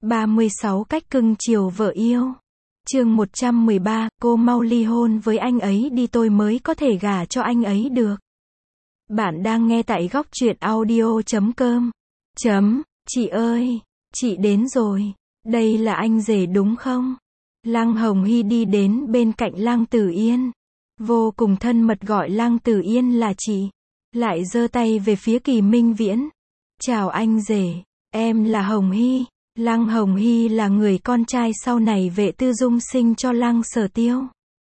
36 cách cưng chiều vợ yêu. Chương 113, cô mau ly hôn với anh ấy đi tôi mới có thể gả cho anh ấy được. Bạn đang nghe tại góc truyện audio.com. Chị ơi, chị đến rồi. Đây là anh rể đúng không? Lăng Hồng Hy đi đến bên cạnh Lăng Tử Yên. Vô cùng thân mật gọi Lăng Tử Yên là chị. Lại giơ tay về phía Kỳ Minh Viễn. Chào anh rể, em là Hồng Hy. Lăng Hồng Hy là người con trai sau này Vệ Tư Dung sinh cho Lăng Sở Tiêu.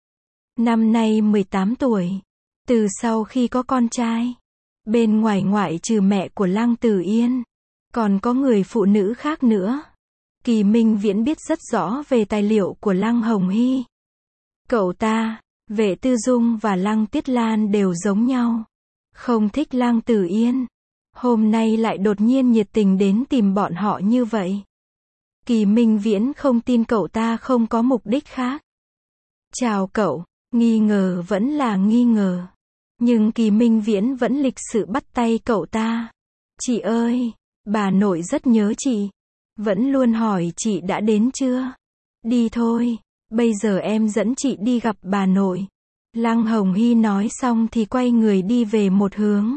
Năm nay 18 tuổi. Từ sau khi có con trai, bên ngoài ngoại trừ mẹ của Lăng Tử Yên, còn có người phụ nữ khác nữa. Kỳ Minh Viễn biết rất rõ về tài liệu của Lăng Hồng Hy. Cậu ta, Vệ Tư Dung và Lăng Tiết Lan đều giống nhau. Không thích Lăng Tử Yên. Hôm nay lại đột nhiên nhiệt tình đến tìm bọn họ như vậy. Kỳ Minh Viễn không tin cậu ta không có mục đích khác. Chào cậu, nghi ngờ vẫn là nghi ngờ. Nhưng Kỳ Minh Viễn vẫn lịch sự bắt tay cậu ta. Chị ơi, bà nội rất nhớ chị. Vẫn luôn hỏi chị đã đến chưa. Đi thôi, bây giờ em dẫn chị đi gặp bà nội. Lăng Hồng Hy nói xong thì quay người đi về một hướng.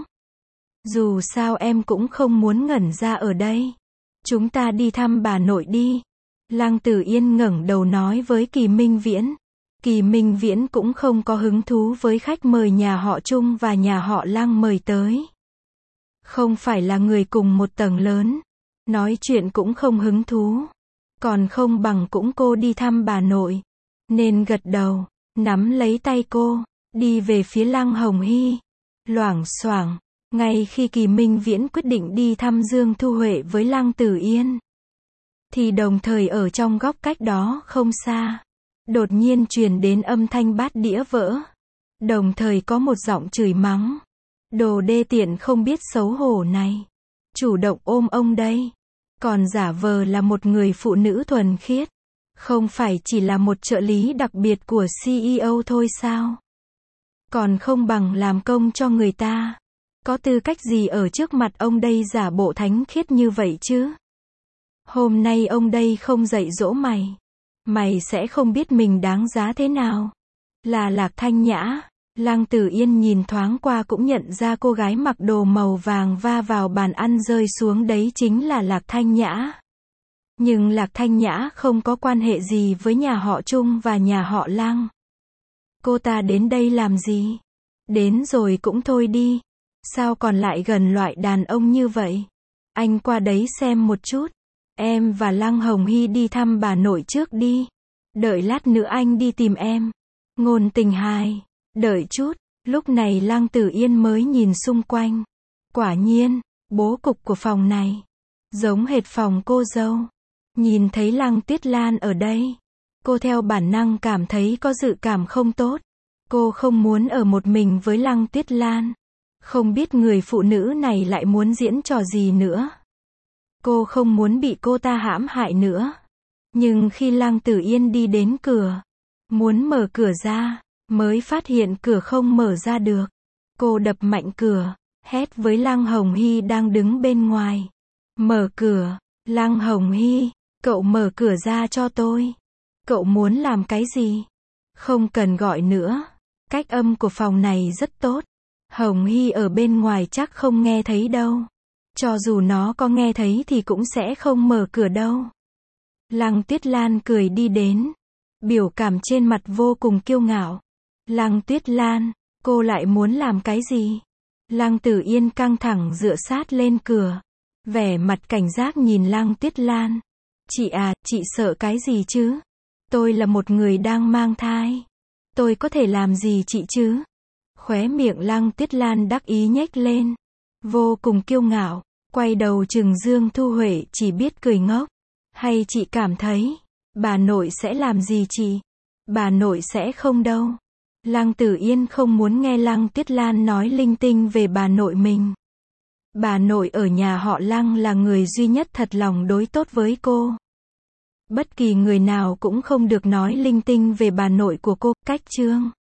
Dù sao em cũng không muốn ngẩn ra ở đây. Chúng ta đi thăm bà nội đi. Lăng Tử Yên ngẩng đầu nói với Kỳ Minh Viễn. Kỳ Minh Viễn cũng không có hứng thú với khách mời nhà họ Trung và nhà họ Lăng mời tới. Không phải là người cùng một tầng lớn. Nói chuyện cũng không hứng thú. Còn không bằng cũng cô đi thăm bà nội. Nên gật đầu, nắm lấy tay cô, đi về phía Lăng Hồng Hy. Loảng xoảng. Ngay khi Kỳ Minh Viễn quyết định đi thăm Dương Thu Huệ với Lăng Tử Yên, thì đồng thời ở trong góc cách đó không xa, đột nhiên truyền đến âm thanh bát đĩa vỡ. Đồng thời có một giọng chửi mắng. Đồ đê tiện không biết xấu hổ này. Chủ động ôm ông đây. Còn giả vờ là một người phụ nữ thuần khiết. Không phải chỉ là một trợ lý đặc biệt của CEO thôi sao? Còn không bằng làm công cho người ta. Có tư cách gì ở trước mặt ông đây giả bộ thánh khiết như vậy chứ? Hôm nay ông đây không dạy dỗ mày. Mày sẽ không biết mình đáng giá thế nào. Là Lạc Thanh Nhã. Lăng Tử Yên nhìn thoáng qua cũng nhận ra cô gái mặc đồ màu vàng va vào bàn ăn rơi xuống đấy chính là Lạc Thanh Nhã. Nhưng Lạc Thanh Nhã không có quan hệ gì với nhà họ Trung và nhà họ Lăng. Cô ta đến đây làm gì? Đến rồi cũng thôi đi. Sao còn lại gần loại đàn ông như vậy? Anh qua đấy xem một chút. Em và Lăng Hồng Hy đi thăm bà nội trước đi. Đợi lát nữa anh đi tìm em. Ngôn Tình hài. Đợi chút. Lúc này Lăng Tử Yên mới nhìn xung quanh. Quả nhiên, bố cục của phòng này giống hệt phòng cô dâu. Nhìn thấy Lăng Tiết Lan ở đây, cô theo bản năng cảm thấy có dự cảm không tốt. Cô không muốn ở một mình với Lăng Tiết Lan. Không biết người phụ nữ này lại muốn diễn trò gì nữa. Cô không muốn bị cô ta hãm hại nữa. Nhưng khi Lăng Tử Yên đi đến cửa, muốn mở cửa ra, mới phát hiện cửa không mở ra được. Cô đập mạnh cửa, hét với Lăng Hồng Hy đang đứng bên ngoài. Mở cửa. Lăng Hồng Hy, cậu mở cửa ra cho tôi. Cậu muốn làm cái gì? Không cần gọi nữa. Cách âm của phòng này rất tốt. Hồng Hy ở bên ngoài chắc không nghe thấy đâu. Cho dù nó có nghe thấy thì cũng sẽ không mở cửa đâu. Lăng Tiết Lan cười đi đến. Biểu cảm trên mặt vô cùng kiêu ngạo. Lăng Tiết Lan, cô lại muốn làm cái gì? Lăng Tử Yên căng thẳng dựa sát lên cửa. Vẻ mặt cảnh giác nhìn Lăng Tiết Lan. Chị à, chị sợ cái gì chứ? Tôi là một người đang mang thai. Tôi có thể làm gì chị chứ? Khóe miệng Lăng Tiết Lan đắc ý nhếch lên. Vô cùng kiêu ngạo. Quay đầu chừng Dương Thu Huệ chỉ biết cười ngốc. Hay chị cảm thấy, bà nội sẽ làm gì chị? Bà nội sẽ không đâu. Lăng Tử Yên không muốn nghe Lăng Tiết Lan nói linh tinh về bà nội mình. Bà nội ở nhà họ Lăng là người duy nhất thật lòng đối tốt với cô. Bất kỳ người nào cũng không được nói linh tinh về bà nội của cô. Cách chương